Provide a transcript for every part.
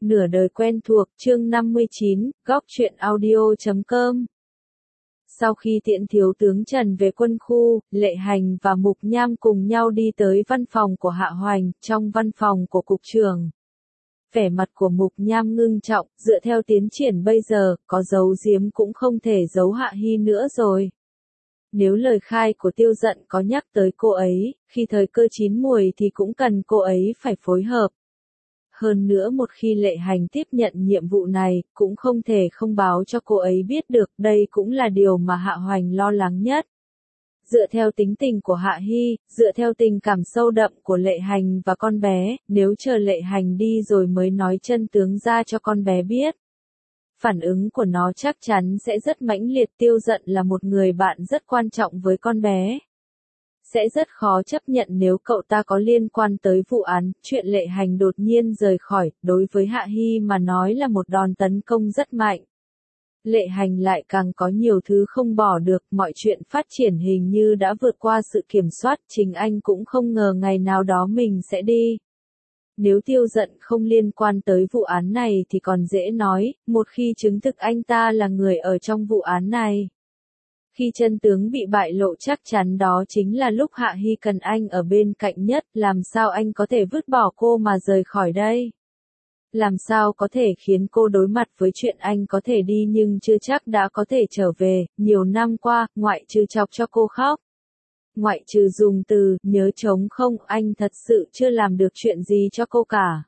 Nửa đời quen thuộc, chương 59, góc truyện audio.com. Sau khi tiễn thiếu tướng Trần về quân khu, Lệ Hành và Mục Nham cùng nhau đi tới văn phòng của Hạ Hoành, trong văn phòng của cục trưởng. Vẻ mặt của Mục Nham ngưng trọng, dựa theo tiến triển bây giờ, có giấu giếm cũng không thể giấu Hạ Hi nữa rồi. Nếu lời khai của Tiêu Dận có nhắc tới cô ấy, khi thời cơ chín muồi thì cũng cần cô ấy phải phối hợp. Hơn nữa một khi Lệ Hành tiếp nhận nhiệm vụ này, cũng không thể không báo cho cô ấy biết được, đây cũng là điều mà Hạ Hoành lo lắng nhất. Dựa theo tính tình của Hạ Hi, dựa theo tình cảm sâu đậm của Lệ Hành và con bé, nếu chờ Lệ Hành đi rồi mới nói chân tướng ra cho con bé biết, phản ứng của nó chắc chắn sẽ rất mãnh liệt. Tiêu Dận là một người bạn rất quan trọng với con bé. Sẽ rất khó chấp nhận nếu cậu ta có liên quan tới vụ án. Chuyện Lệ Hành đột nhiên rời khỏi, đối với Hạ Hi mà nói là một đòn tấn công rất mạnh. Lệ Hành lại càng có nhiều thứ không bỏ được, mọi chuyện phát triển hình như đã vượt qua sự kiểm soát, chính anh cũng không ngờ ngày nào đó mình sẽ đi. Nếu Tiêu Dận không liên quan tới vụ án này thì còn dễ nói, một khi chứng thực anh ta là người ở trong vụ án này. Khi chân tướng bị bại lộ chắc chắn đó chính là lúc Hạ Hi cần anh ở bên cạnh nhất, làm sao anh có thể vứt bỏ cô mà rời khỏi đây? Làm sao có thể khiến cô đối mặt với chuyện anh có thể đi nhưng chưa chắc đã có thể trở về. Nhiều năm qua, ngoại trừ chọc cho cô khóc, ngoại trừ dùng từ nhớ trống không, anh thật sự chưa làm được chuyện gì cho cô cả.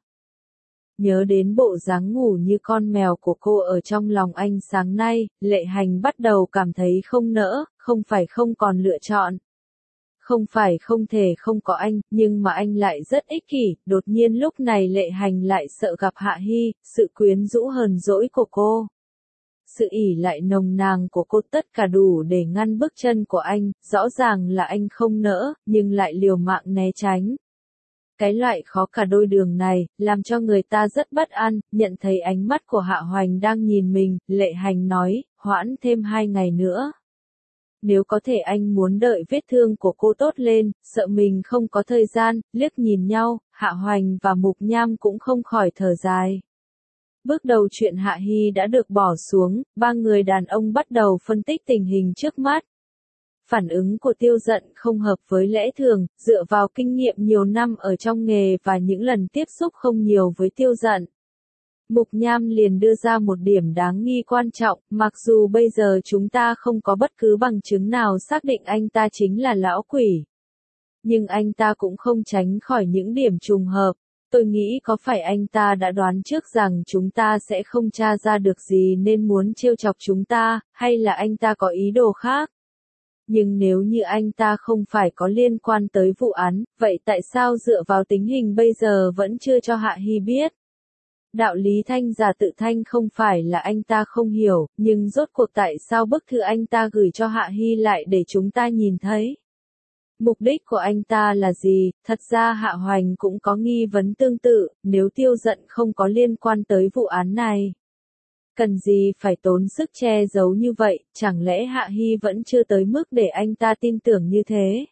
Nhớ đến bộ dáng ngủ như con mèo của cô ở trong lòng anh sáng nay, Lệ Hành bắt đầu cảm thấy không nỡ, không phải không còn lựa chọn. Không phải không thể không có anh, nhưng mà anh lại rất ích kỷ. Đột nhiên lúc này Lệ Hành lại sợ gặp Hạ Hi, sự quyến rũ hờn dỗi của cô, sự ỷ lại nồng nàn của cô, tất cả đủ để ngăn bước chân của anh. Rõ ràng là anh không nỡ, nhưng lại liều mạng né tránh. Cái loại khó cả đôi đường này, làm cho người ta rất bất an. Nhận thấy ánh mắt của Hạ Hoành đang nhìn mình, Lệ Hành nói, hoãn thêm 2 ngày nữa. Nếu có thể anh muốn đợi vết thương của cô tốt lên, sợ mình không có thời gian. Liếc nhìn nhau, Hạ Hoành và Mục Nham cũng không khỏi thở dài. Bước đầu chuyện Hạ Hi đã được bỏ xuống, 3 người đàn ông bắt đầu phân tích tình hình trước mắt. Phản ứng của Tiêu Dận không hợp với lẽ thường, dựa vào kinh nghiệm nhiều năm ở trong nghề và những lần tiếp xúc không nhiều với Tiêu Dận. Mục Nham liền đưa ra một điểm đáng nghi quan trọng, mặc dù bây giờ chúng ta không có bất cứ bằng chứng nào xác định anh ta chính là lão quỷ. Nhưng anh ta cũng không tránh khỏi những điểm trùng hợp. Tôi nghĩ có phải anh ta đã đoán trước rằng chúng ta sẽ không tra ra được gì nên muốn trêu chọc chúng ta, hay là anh ta có ý đồ khác? Nhưng nếu như anh ta không phải có liên quan tới vụ án, vậy tại sao dựa vào tình hình bây giờ vẫn chưa cho Hạ Hi biết? Đạo lý thanh giả tự thanh không phải là anh ta không hiểu, nhưng rốt cuộc tại sao bức thư anh ta gửi cho Hạ Hi lại để chúng ta nhìn thấy? Mục đích của anh ta là gì? Thật ra Hạ Hoành cũng có nghi vấn tương tự, nếu Tiêu Dận không có liên quan tới vụ án này, cần gì phải tốn sức che giấu như vậy, chẳng lẽ Hạ Hi vẫn chưa tới mức để anh ta tin tưởng như thế?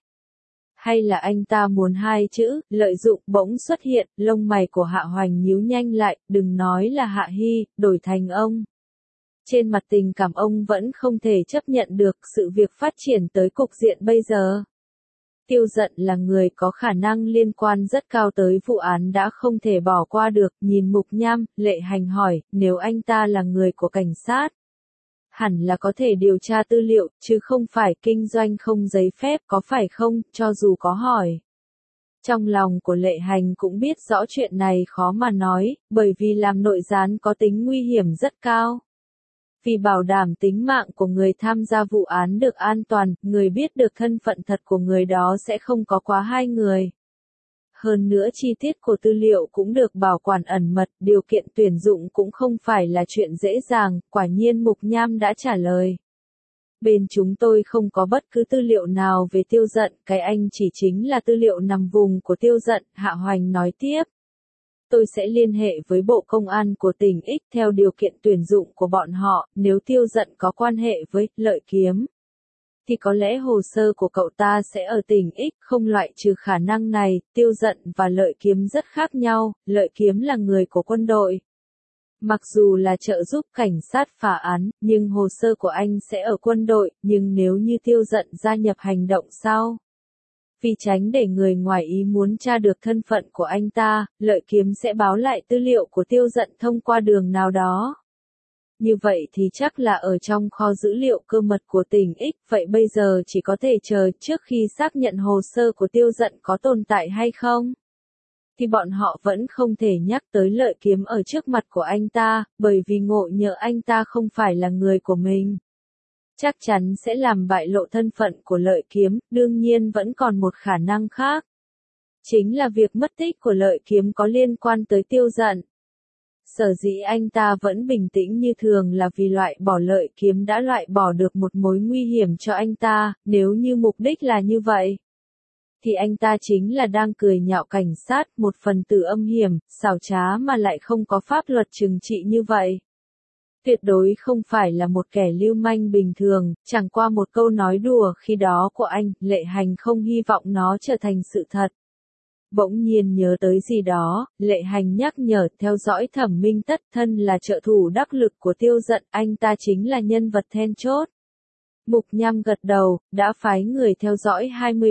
Hay là anh ta muốn 2 chữ, lợi dụng bỗng xuất hiện, lông mày của Hạ Hoành nhíu nhanh lại, đừng nói là Hạ Hi, đổi thành ông. Trên mặt tình cảm ông vẫn không thể chấp nhận được sự việc phát triển tới cục diện bây giờ. Tiêu Dận là người có khả năng liên quan rất cao tới vụ án đã không thể bỏ qua được. Nhìn Mục Nham, Lệ Hành hỏi, nếu anh ta là người của cảnh sát, hẳn là có thể điều tra tư liệu, chứ không phải kinh doanh không giấy phép, có phải không? Cho dù có hỏi. Trong lòng của Lệ Hành cũng biết rõ chuyện này khó mà nói, bởi vì làm nội gián có tính nguy hiểm rất cao. Vì bảo đảm tính mạng của người tham gia vụ án được an toàn, người biết được thân phận thật của người đó sẽ không có quá 2 người. Hơn nữa chi tiết của tư liệu cũng được bảo quản ẩn mật, điều kiện tuyển dụng cũng không phải là chuyện dễ dàng. Quả nhiên Mục Nham đã trả lời. Bên chúng tôi không có bất cứ tư liệu nào về Tiêu Dận, cái anh chỉ chính là tư liệu nằm vùng của Tiêu Dận. Hạ Hoành nói tiếp. Tôi sẽ liên hệ với Bộ Công an của tỉnh X theo điều kiện tuyển dụng của bọn họ. Nếu Tiêu Dận có quan hệ với Lợi Kiếm, thì có lẽ hồ sơ của cậu ta sẽ ở tỉnh X. Không loại trừ khả năng này. Tiêu Dận và Lợi Kiếm rất khác nhau. Lợi Kiếm là người của quân đội, Mặc dù là trợ giúp cảnh sát phá án, nhưng hồ sơ của anh sẽ ở quân đội, nhưng nếu như Tiêu Dận gia nhập hành động sau. Vì tránh để người ngoài ý muốn tra được thân phận của anh ta, Lợi Kiếm sẽ báo lại tư liệu của Tiêu Dận thông qua đường nào đó. Như vậy thì chắc là ở trong kho dữ liệu cơ mật của tỉnh X, vậy bây giờ chỉ có thể chờ trước khi xác nhận hồ sơ của Tiêu Dận có tồn tại hay không. Thì bọn họ vẫn không thể nhắc tới Lợi Kiếm ở trước mặt của anh ta, bởi vì ngộ nhỡ anh ta không phải là người của mình. Chắc chắn sẽ làm bại lộ thân phận của Lợi Kiếm, đương nhiên vẫn còn một khả năng khác. Chính là việc mất tích của Lợi Kiếm có liên quan tới Tiêu Dận. Sở dĩ anh ta vẫn bình tĩnh như thường là vì loại bỏ Lợi Kiếm đã loại bỏ được một mối nguy hiểm cho anh ta, nếu như mục đích là như vậy. Thì anh ta chính là đang cười nhạo cảnh sát, một phần tử âm hiểm, xảo trá mà lại không có pháp luật trừng trị như vậy. Tuyệt đối không phải là một kẻ lưu manh bình thường, chẳng qua một câu nói đùa khi đó của anh, Lệ Hành không hy vọng nó trở thành sự thật. Bỗng nhiên nhớ tới gì đó, Lệ Hành nhắc nhở theo dõi Thẩm Minh Tất thân là trợ thủ đắc lực của Tiêu Dận, anh ta chính là nhân vật then chốt. Mục Nham gật đầu, đã phái người theo dõi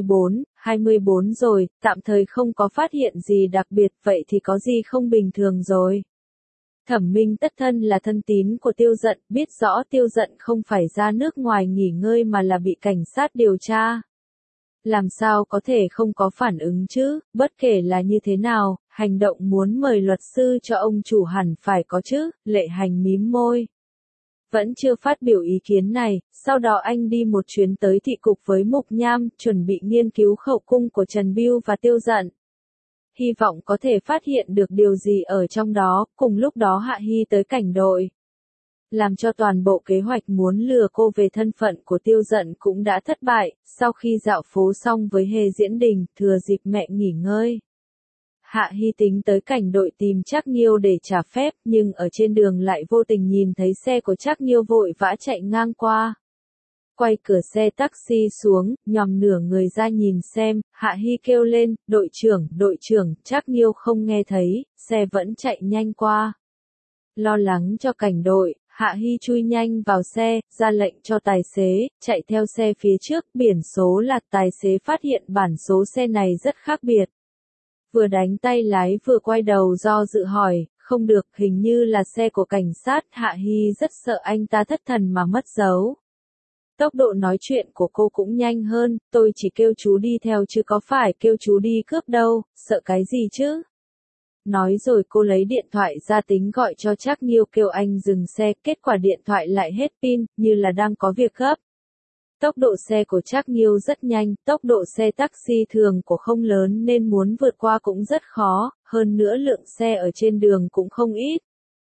24 rồi, tạm thời không có phát hiện gì đặc biệt, vậy thì có gì không bình thường rồi. Thẩm Minh Tất thân là thân tín của Tiêu Dận, biết rõ Tiêu Dận không phải ra nước ngoài nghỉ ngơi mà là bị cảnh sát điều tra. Làm sao có thể không có phản ứng chứ, bất kể là như thế nào, hành động muốn mời luật sư cho ông chủ hẳn phải có chứ, Lệ Hành mím môi. Vẫn chưa phát biểu ý kiến này, sau đó anh đi một chuyến tới thị cục với Mục Nham, chuẩn bị nghiên cứu khẩu cung của Trần Bưu và Tiêu Dận. Hy vọng có thể phát hiện được điều gì ở trong đó, cùng lúc đó Hạ Hy tới cảnh đội. Làm cho toàn bộ kế hoạch muốn lừa cô về thân phận của Tiêu Dận cũng đã thất bại, sau khi dạo phố xong với Hề Diễn Đình, thừa dịp mẹ nghỉ ngơi. Hạ Hy tính tới cảnh đội tìm Trác Nghiêu để trả phép, nhưng ở trên đường lại vô tình nhìn thấy xe của Trác Nghiêu vội vã chạy ngang qua. Quay cửa xe taxi xuống, nhòm nửa người ra nhìn xem, Hạ Hy kêu lên, đội trưởng, Trác Nghiêu không nghe thấy, xe vẫn chạy nhanh qua. Lo lắng cho cảnh đội, Hạ Hy chui nhanh vào xe, ra lệnh cho tài xế, chạy theo xe phía trước, biển số là tài xế phát hiện bản số xe này rất khác biệt. Vừa đánh tay lái vừa quay đầu do dự hỏi, không được, hình như là xe của cảnh sát, Hạ Hy rất sợ anh ta thất thần mà mất dấu. Tốc độ nói chuyện của cô cũng nhanh hơn, tôi chỉ kêu chú đi theo chứ có phải kêu chú đi cướp đâu, sợ cái gì chứ? Nói rồi cô lấy điện thoại ra tính gọi cho Trác Nghiêu kêu anh dừng xe, kết quả điện thoại lại hết pin, như là đang có việc gấp. Tốc độ xe của Trác Nghiêu rất nhanh, tốc độ xe taxi thường của không lớn nên muốn vượt qua cũng rất khó, hơn nữa lượng xe ở trên đường cũng không ít.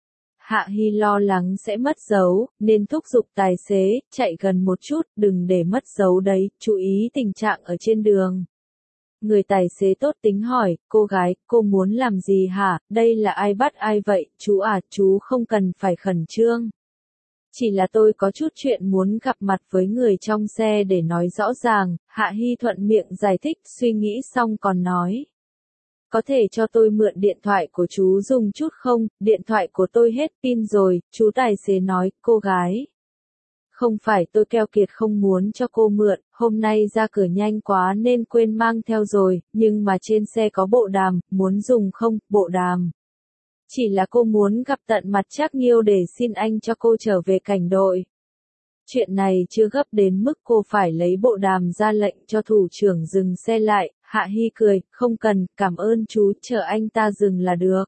Hạ Hy lo lắng sẽ mất dấu, nên thúc giục tài xế, chạy gần một chút, đừng để mất dấu đấy, chú ý tình trạng ở trên đường. Người tài xế tốt tính hỏi, cô gái, cô muốn làm gì hả, đây là ai bắt ai vậy, chú à, chú không cần phải khẩn trương. Chỉ là tôi có chút chuyện muốn gặp mặt với người trong xe để nói rõ ràng, Hạ Hy thuận miệng giải thích, suy nghĩ xong còn nói. Có thể cho tôi mượn điện thoại của chú dùng chút không, điện thoại của tôi hết pin rồi, chú tài xế nói, cô gái. Không phải tôi keo kiệt không muốn cho cô mượn, hôm nay ra cửa nhanh quá nên quên mang theo rồi, nhưng mà trên xe có bộ đàm, muốn dùng không, bộ đàm. Chỉ là cô muốn gặp tận mặt Trác Nghiêu để xin anh cho cô trở về cảnh đội. Chuyện này chưa gấp đến mức cô phải lấy bộ đàm ra lệnh cho thủ trưởng dừng xe lại, Hạ Hy cười, không cần, cảm ơn chú, chờ anh ta dừng là được.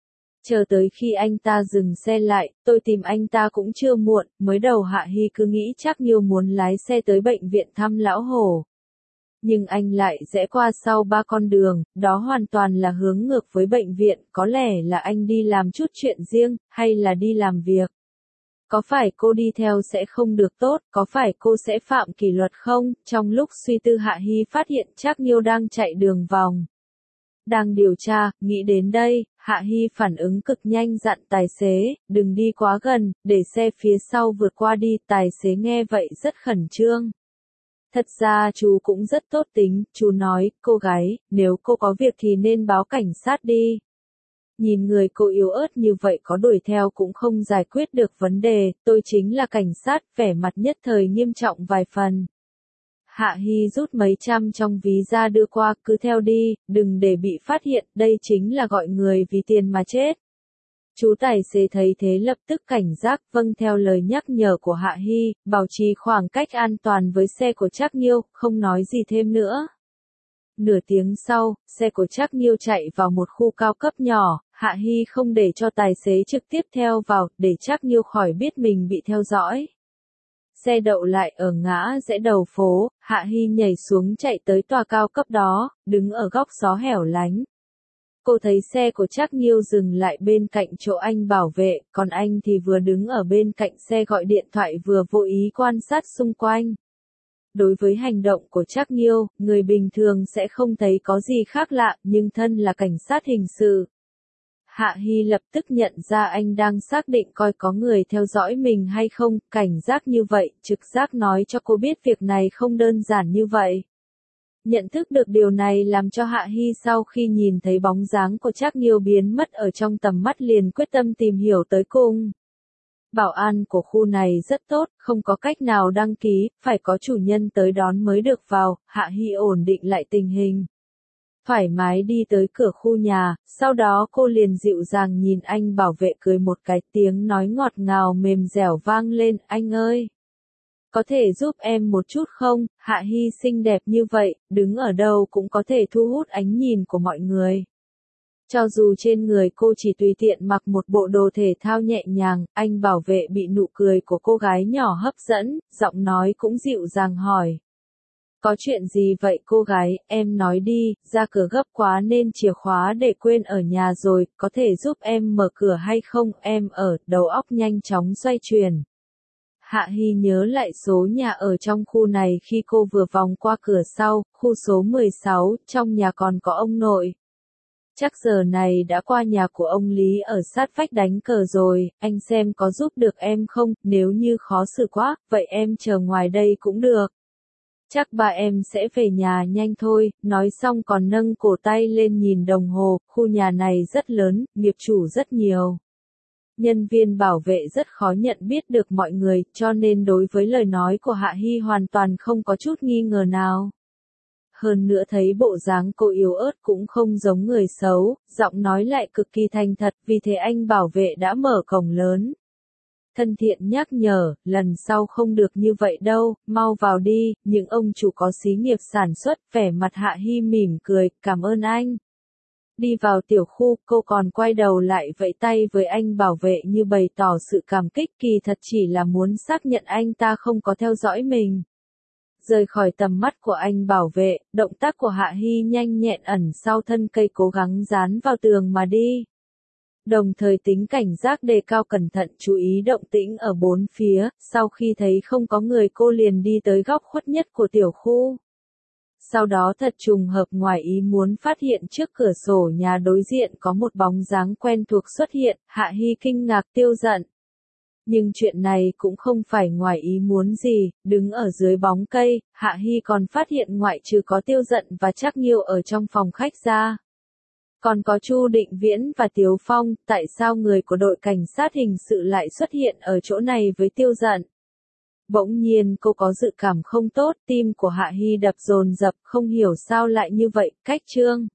Chờ tới khi anh ta dừng xe lại, tôi tìm anh ta cũng chưa muộn, mới đầu Hạ Hy cứ nghĩ Trác Nghiêu muốn lái xe tới bệnh viện thăm lão hổ. Nhưng anh lại rẽ qua sau 3 con đường, đó hoàn toàn là hướng ngược với bệnh viện, có lẽ là anh đi làm chút chuyện riêng, hay là đi làm việc. Có phải cô đi theo sẽ không được tốt, có phải cô sẽ phạm kỷ luật không? Trong lúc suy tư Hạ Hy phát hiện Trác Nghiêu đang chạy đường vòng. Đang điều tra, nghĩ đến đây, Hạ Hy phản ứng cực nhanh dặn tài xế, đừng đi quá gần, để xe phía sau vượt qua đi, tài xế nghe vậy rất khẩn trương. Thật ra chú cũng rất tốt tính, chú nói, cô gái, nếu cô có việc thì nên báo cảnh sát đi. Nhìn người cô yếu ớt như vậy có đuổi theo cũng không giải quyết được vấn đề, tôi chính là cảnh sát, vẻ mặt nhất thời nghiêm trọng vài phần. Hạ Hy rút mấy trăm trong ví ra đưa qua, cứ theo đi, đừng để bị phát hiện, đây chính là gọi người vì tiền mà chết. Chú tài xế thấy thế lập tức cảnh giác, vâng theo lời nhắc nhở của Hạ Hy, bảo trì khoảng cách an toàn với xe của Trác Nghiêu, không nói gì thêm nữa. Nửa tiếng sau, xe của Trác Nghiêu chạy vào một khu cao cấp nhỏ, Hạ Hy không để cho tài xế trực tiếp theo vào, để Trác Nghiêu khỏi biết mình bị theo dõi. Xe đậu lại ở ngã rẽ đầu phố, Hạ Hy nhảy xuống chạy tới tòa cao cấp đó, đứng ở góc xó hẻo lánh. Cô thấy xe của Trác Nghiêu dừng lại bên cạnh chỗ anh bảo vệ, còn anh thì vừa đứng ở bên cạnh xe gọi điện thoại vừa vô ý quan sát xung quanh. Đối với hành động của Trác Nghiêu, người bình thường sẽ không thấy có gì khác lạ, nhưng thân là cảnh sát hình sự. Hạ Hy lập tức nhận ra anh đang xác định coi có người theo dõi mình hay không, cảnh giác như vậy, trực giác nói cho cô biết việc này không đơn giản như vậy. Nhận thức được điều này làm cho Hạ Hy sau khi nhìn thấy bóng dáng của Trác Nghiêu biến mất ở trong tầm mắt liền quyết tâm tìm hiểu tới cùng. Bảo an của khu này rất tốt, không có cách nào đăng ký, phải có chủ nhân tới đón mới được vào, Hạ Hy ổn định lại tình hình. Thoải mái đi tới cửa khu nhà, sau đó cô liền dịu dàng nhìn anh bảo vệ cười một cái, tiếng nói ngọt ngào mềm dẻo vang lên, anh ơi. Có thể giúp em một chút không? Hạ Hy xinh đẹp như vậy, đứng ở đâu cũng có thể thu hút ánh nhìn của mọi người. Cho dù trên người cô chỉ tùy tiện mặc một bộ đồ thể thao nhẹ nhàng, anh bảo vệ bị nụ cười của cô gái nhỏ hấp dẫn, giọng nói cũng dịu dàng hỏi. Có chuyện gì vậy cô gái, em nói đi, ra cửa gấp quá nên chìa khóa để quên ở nhà rồi, có thể giúp em mở cửa hay không, em ở, đầu óc nhanh chóng xoay chuyển. Hạ Hy nhớ lại số nhà ở trong khu này khi cô vừa vòng qua cửa sau, khu số 16, trong nhà còn có ông nội. Chắc giờ này đã qua nhà của ông Lý ở sát vách đánh cờ rồi, anh xem có giúp được em không, nếu như khó xử quá, vậy em chờ ngoài đây cũng được. Chắc ba em sẽ về nhà nhanh thôi, nói xong còn nâng cổ tay lên nhìn đồng hồ, khu nhà này rất lớn, nghiệp chủ rất nhiều. Nhân viên bảo vệ rất khó nhận biết được mọi người, cho nên đối với lời nói của Hạ Hy hoàn toàn không có chút nghi ngờ nào. Hơn nữa thấy bộ dáng cô yếu ớt cũng không giống người xấu, giọng nói lại cực kỳ thành thật, vì thế anh bảo vệ đã mở cổng lớn. Thân thiện nhắc nhở, lần sau không được như vậy đâu, mau vào đi, những ông chủ có xí nghiệp sản xuất, vẻ mặt Hạ Hy mỉm cười, cảm ơn anh. Đi vào tiểu khu, cô còn quay đầu lại vẫy tay với anh bảo vệ như bày tỏ sự cảm kích, kỳ thật chỉ là muốn xác nhận anh ta không có theo dõi mình. Rời khỏi tầm mắt của anh bảo vệ, động tác của Hạ Hy nhanh nhẹn ẩn sau thân cây cố gắng dán vào tường mà đi. Đồng thời tính cảnh giác đề cao cẩn thận chú ý động tĩnh ở bốn phía, sau khi thấy không có người cô liền đi tới góc khuất nhất của tiểu khu. Sau đó thật trùng hợp ngoài ý muốn phát hiện trước cửa sổ nhà đối diện có một bóng dáng quen thuộc xuất hiện, Hạ Hy kinh ngạc tiêu giận. Nhưng chuyện này cũng không phải ngoài ý muốn gì, đứng ở dưới bóng cây, Hạ Hy còn phát hiện ngoại trừ có tiêu giận và Trác Nghiêu ở trong phòng khách ra. Còn có Chu Định Viễn và Tiếu Phong, tại sao người của đội cảnh sát hình sự lại xuất hiện ở chỗ này với tiêu giận? Bỗng nhiên cô có dự cảm không tốt, tim của Hạ Hy đập dồn dập, không hiểu sao lại như vậy, cách chương.